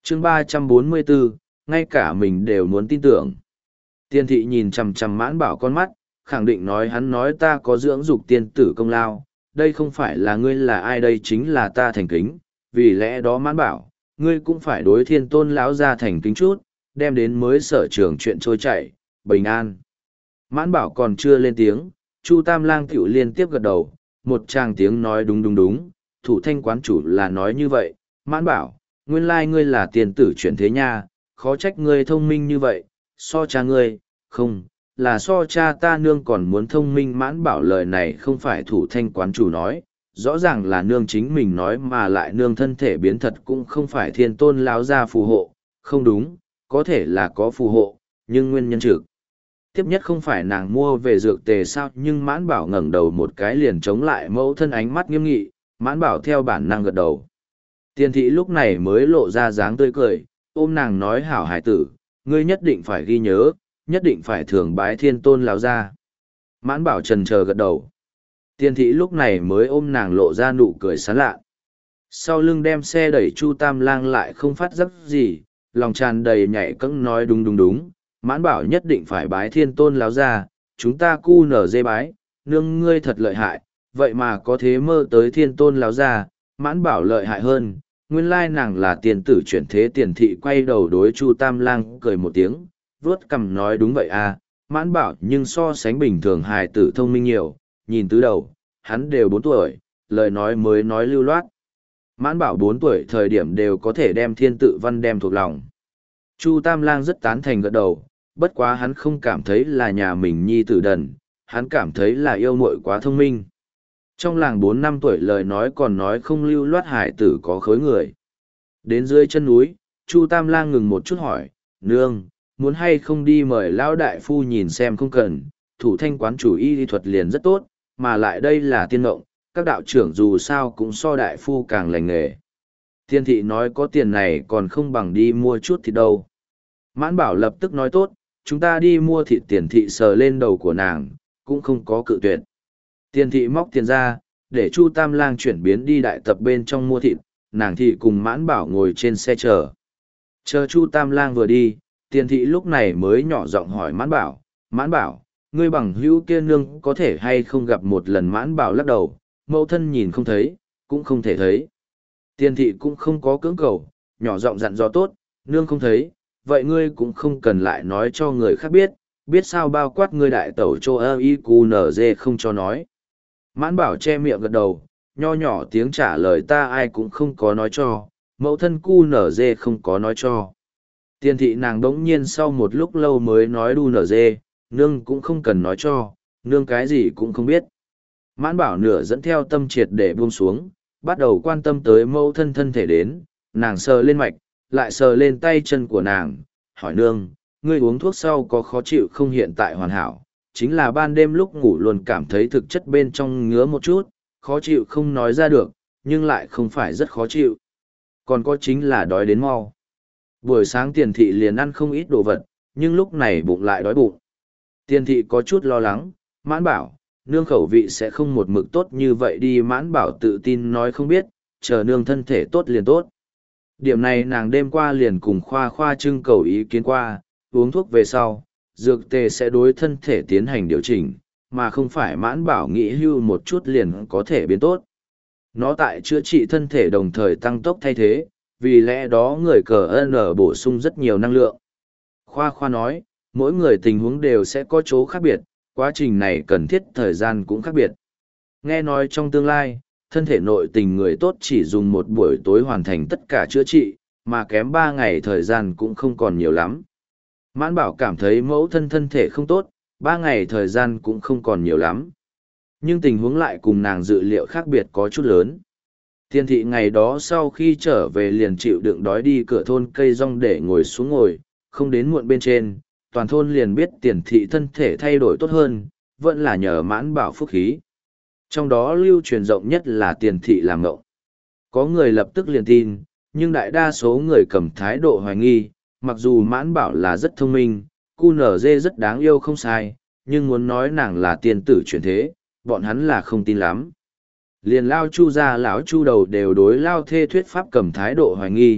chương 344, ngay cả mình đều muốn tin tưởng. Tiên thị nhìn chằm chằm Mãn Bảo con mắt, khẳng định nói hắn nói ta có dưỡng dục tiên tử công lao, đây không phải là ngươi là ai, đây chính là ta thành kính, vì lẽ đó Mãn Bảo, ngươi cũng phải đối Thiên Tôn lão gia thành kính chút, đem đến mới sở trường chuyện trôi chảy, bình an. Mãn Bảo còn chưa lên tiếng, Chu Tam Lang tiểu liên tiếp gật đầu, một tràng tiếng nói đúng đúng đúng, thủ thanh quán chủ là nói như vậy, Mãn Bảo, nguyên lai ngươi là tiền tử chuyển thế nha, khó trách ngươi thông minh như vậy, so cha ngươi, không, là so cha ta nương còn muốn thông minh. Mãn Bảo lời này không phải thủ thanh quán chủ nói, rõ ràng là nương chính mình nói, mà lại nương thân thể biến thật cũng không phải Thiên Tôn lão gia phù hộ, không đúng, có thể là có phù hộ, nhưng nguyên nhân trực tiếp nhất không phải nàng mua về dược tề sao. Nhưng Mãn Bảo ngẩng đầu một cái liền chống lại mẫu thân ánh mắt nghiêm nghị. Mãn Bảo theo bản năng gật đầu. Tiên thị lúc này mới lộ ra dáng tươi cười, ôm nàng nói hảo hải tử, ngươi nhất định phải ghi nhớ, nhất định phải thường bái Thiên Tôn lão gia. Mãn Bảo trần chờ gật đầu. Tiên thị lúc này mới ôm nàng lộ ra nụ cười sán lạ. Sau lưng đem xe đẩy Chu Tam Lang lại không phát giác gì, lòng tràn đầy nhảy cẫng nói đúng đúng đúng, Mãn Bảo nhất định phải bái Thiên Tôn lão gia, chúng ta cu nở dê bái, nương ngươi thật lợi hại, vậy mà có thế mơ tới Thiên Tôn lão gia. Mãn Bảo lợi hại hơn, nguyên lai nàng là tiền tử chuyển thế. Tiền thị quay đầu đối Chu Tam Lang cười một tiếng, vuốt cằm nói đúng vậy à, Mãn Bảo nhưng so sánh bình thường hài tử thông minh nhiều, nhìn tứ đầu, hắn đều 4 tuổi, lời nói mới nói lưu loát. Mãn Bảo 4 tuổi thời điểm đều có thể đem thiên tự văn đem thuộc lòng. Chu Tam Lang rất tán thành gật đầu, bất quá hắn không cảm thấy là nhà mình nhi tử đần, hắn cảm thấy là yêu muội quá thông minh. Trong làng 4-5 tuổi lời nói còn nói không lưu loát, hải tử có khối người. Đến dưới chân núi, Chu Tam Lang ngừng một chút hỏi, nương, muốn hay không đi mời lão đại phu nhìn xem? Không cần, thủ thanh quán chủ y thuật liền rất tốt, mà lại đây là tiên mộng, các đạo trưởng dù sao cũng so đại phu càng lành nghề. Tiên thị nói có tiền này còn không bằng đi mua chút thịt đâu. Mãn Bảo lập tức nói tốt, chúng ta đi mua thịt. Tiền thị sờ lên đầu của nàng, cũng không có cự tuyệt. Tiền thị móc tiền ra, để Chu Tam Lang chuyển biến đi đại tập bên trong mua thịt, nàng thị cùng Mãn Bảo ngồi trên xe chờ. Chờ Chu Tam Lang vừa đi, tiền thị lúc này mới nhỏ giọng hỏi Mãn Bảo, ngươi bằng hữu kia nương có thể hay không gặp một lần? Mãn Bảo lắc đầu, mẫu thân nhìn không thấy, cũng không thể thấy. Tiền thị cũng không có cưỡng cầu, nhỏ giọng dặn dò tốt, nương không thấy, vậy ngươi cũng không cần lại nói cho người khác biết, biết sao? Bao quát ngươi đại tẩu Chô ơ y cu nở dê không cho nói. Mãn Bảo che miệng gật đầu, nho nhỏ tiếng trả lời, ta ai cũng không có nói cho, mẫu thân cu nở dê không có nói cho. Tiền thị nàng đống nhiên sau một lúc lâu mới nói đu nở dê, nương cũng không cần nói cho, nương cái gì cũng không biết. Mãn Bảo nửa dẫn theo tâm triệt để buông xuống, bắt đầu quan tâm tới mẫu thân thân thể đến, nàng sờ lên mạch, lại sờ lên tay chân của nàng, hỏi nương, ngươi uống thuốc sau có khó chịu không? Hiện tại hoàn hảo, chính là ban đêm lúc ngủ luôn cảm thấy thực chất bên trong ngứa một chút, khó chịu không nói ra được, nhưng lại không phải rất khó chịu. Còn có chính là đói đến mau. Buổi sáng Tiền thị liền ăn không ít đồ vật, nhưng lúc này bụng lại đói bụng. Tiền thị có chút lo lắng, Mãn Bảo, nương khẩu vị sẽ không một mực tốt như vậy đi. Mãn Bảo tự tin nói không biết, chờ nương thân thể tốt liền tốt. Điểm này nàng đêm qua liền cùng Khoa trưng cầu ý kiến qua, uống thuốc về sau, dược tề sẽ đối thân thể tiến hành điều chỉnh, mà không phải Mãn Bảo nghĩ hưu một chút liền có thể biến tốt. Nó tại chữa trị thân thể đồng thời tăng tốc thay thế, vì lẽ đó người cờ N bổ sung rất nhiều năng lượng. Khoa nói, mỗi người tình huống đều sẽ có chỗ khác biệt, quá trình này cần thiết thời gian cũng khác biệt. Nghe nói trong tương lai, thân thể nội tình người tốt chỉ dùng một buổi tối hoàn thành tất cả chữa trị, mà kém 3 ngày thời gian cũng không còn nhiều lắm. Mãn Bảo cảm thấy mẫu thân thể không tốt, 3 ngày thời gian cũng không còn nhiều lắm. Nhưng tình huống lại cùng nàng dự liệu khác biệt có chút lớn. Tiền thị ngày đó sau khi trở về liền chịu đựng đói đi cửa thôn cây rong để ngồi xuống ngồi, không đến muộn bên trên, toàn thôn liền biết Tiền thị thân thể thay đổi tốt hơn, vẫn là nhờ Mãn Bảo phúc khí. Trong đó lưu truyền rộng nhất là Tiền thị làm ngộng. Có người lập tức liền tin, nhưng đại đa số người cầm thái độ hoài nghi, mặc dù Mãn Bảo là rất thông minh, cu nở dê rất đáng yêu không sai, nhưng muốn nói nàng là tiên tử chuyển thế, bọn hắn là không tin lắm. Liền Lao Chu gia lão Chu đầu đều đối Lao Thê thuyết pháp cầm thái độ hoài nghi,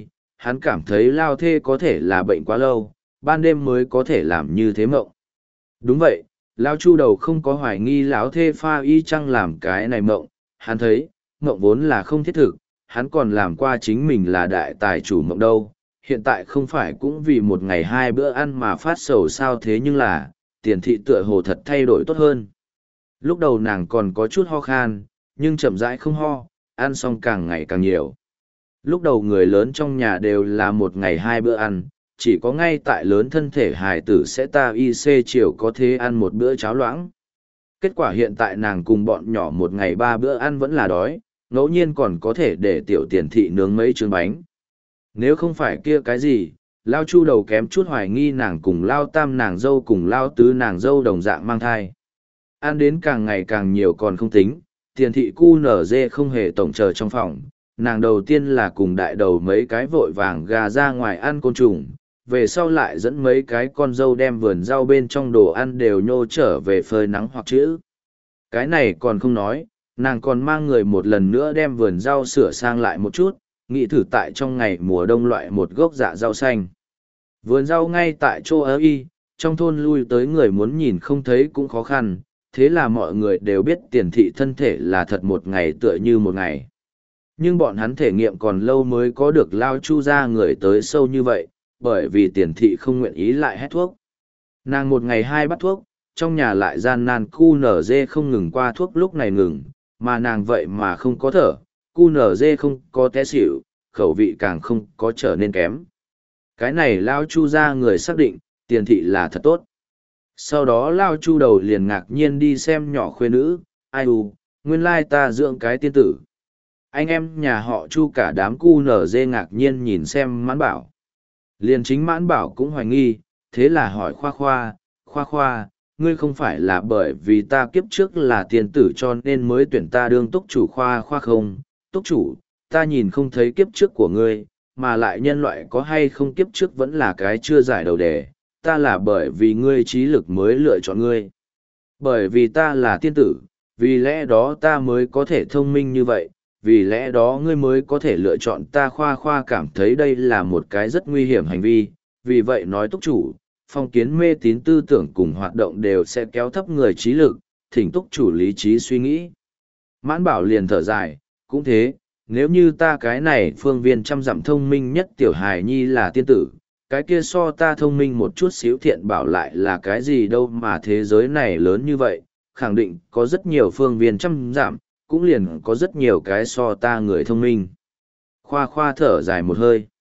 hắn cảm thấy lao thê có thể là bệnh quá lâu, ban đêm mới có thể làm như thế mộng. Đúng vậy, lao chu đầu không có hoài nghi lão thê pha y chăng làm cái này mộng, hắn thấy, mộng vốn là không thiết thực, hắn còn làm qua chính mình là đại tài chủ mộng đâu, hiện tại không phải cũng vì một ngày hai bữa ăn mà phát sầu sao thế nhưng là, tiền thị tựa hồ thật thay đổi tốt hơn. Lúc đầu nàng còn có chút ho khan, nhưng chậm rãi không ho, ăn xong càng ngày càng nhiều. Lúc đầu người lớn trong nhà đều là một ngày hai bữa ăn, chỉ có ngay tại lớn thân thể hài tử sẽ ta y xê chiều có thế ăn một bữa cháo loãng. Kết quả hiện tại nàng cùng bọn nhỏ một ngày ba bữa ăn vẫn là đói, ngẫu nhiên còn có thể để tiểu tiền thị nướng mấy trứng bánh. Nếu không phải kia cái gì, lao chu đầu kém chút hoài nghi nàng cùng lao tam nàng dâu cùng lao tứ nàng dâu đồng dạng mang thai. Ăn đến càng ngày càng nhiều còn không tính, tiền thị cu nở dê không hề tổng chờ trong phòng. Nàng đầu tiên là cùng đại đầu mấy cái vội vàng gà ra ngoài ăn côn trùng, về sau lại dẫn mấy cái con dâu đem vườn rau bên trong đồ ăn đều nhô trở về phơi nắng hoặc chữ. Cái này còn không nói, nàng còn mang người một lần nữa đem vườn rau sửa sang lại một chút, nghĩ thử tại trong ngày mùa đông loại một gốc dạ rau xanh. Vườn rau ngay tại chỗ ớ y, trong thôn lui tới người muốn nhìn không thấy cũng khó khăn, thế là mọi người đều biết tiền thị thân thể là thật một ngày tựa như một ngày. Nhưng bọn hắn thể nghiệm còn lâu mới có được lao chu ra người tới sâu như vậy, bởi vì tiền thị không nguyện ý lại hết thuốc. Nàng một ngày hai bắt thuốc, trong nhà lại gian nan cu nở dê không ngừng qua thuốc lúc này ngừng, mà nàng vậy mà không có thở, cu nở dê không có té xỉu, khẩu vị càng không có trở nên kém. Cái này lao chu ra người xác định, tiền thị là thật tốt. Sau đó lao chu đầu liền ngạc nhiên đi xem nhỏ khuê nữ, ai u, nguyên lai ta dưỡng cái tiên tử. Anh em nhà họ chu cả đám cu nở dê ngạc nhiên nhìn xem mãn bảo. Liền chính mãn bảo cũng hoài nghi, thế là hỏi khoa khoa, ngươi không phải là bởi vì ta kiếp trước là tiên tử cho nên mới tuyển ta đương túc chủ khoa không, túc chủ, ta nhìn không thấy kiếp trước của ngươi, mà lại nhân loại có hay không kiếp trước vẫn là cái chưa giải đầu đề, ta là bởi vì ngươi trí lực mới lựa chọn ngươi. Bởi vì ta là tiên tử, vì lẽ đó ta mới có thể thông minh như vậy, vì lẽ đó ngươi mới có thể lựa chọn ta khoa cảm thấy đây là một cái rất nguy hiểm hành vi, vì vậy nói túc chủ, phong kiến mê tín tư tưởng cùng hoạt động đều sẽ kéo thấp người trí lực, thỉnh túc chủ lý trí suy nghĩ. Mãn bảo liền thở dài, cũng thế, nếu như ta cái này phương viên trăm dặm thông minh nhất tiểu hài nhi là tiên tử, cái kia so ta thông minh một chút xíu thiện bảo lại là cái gì đâu mà thế giới này lớn như vậy, khẳng định có rất nhiều phương viên trăm dặm, cũng liền có rất nhiều cái so ta người thông minh. Khoa thở dài một hơi.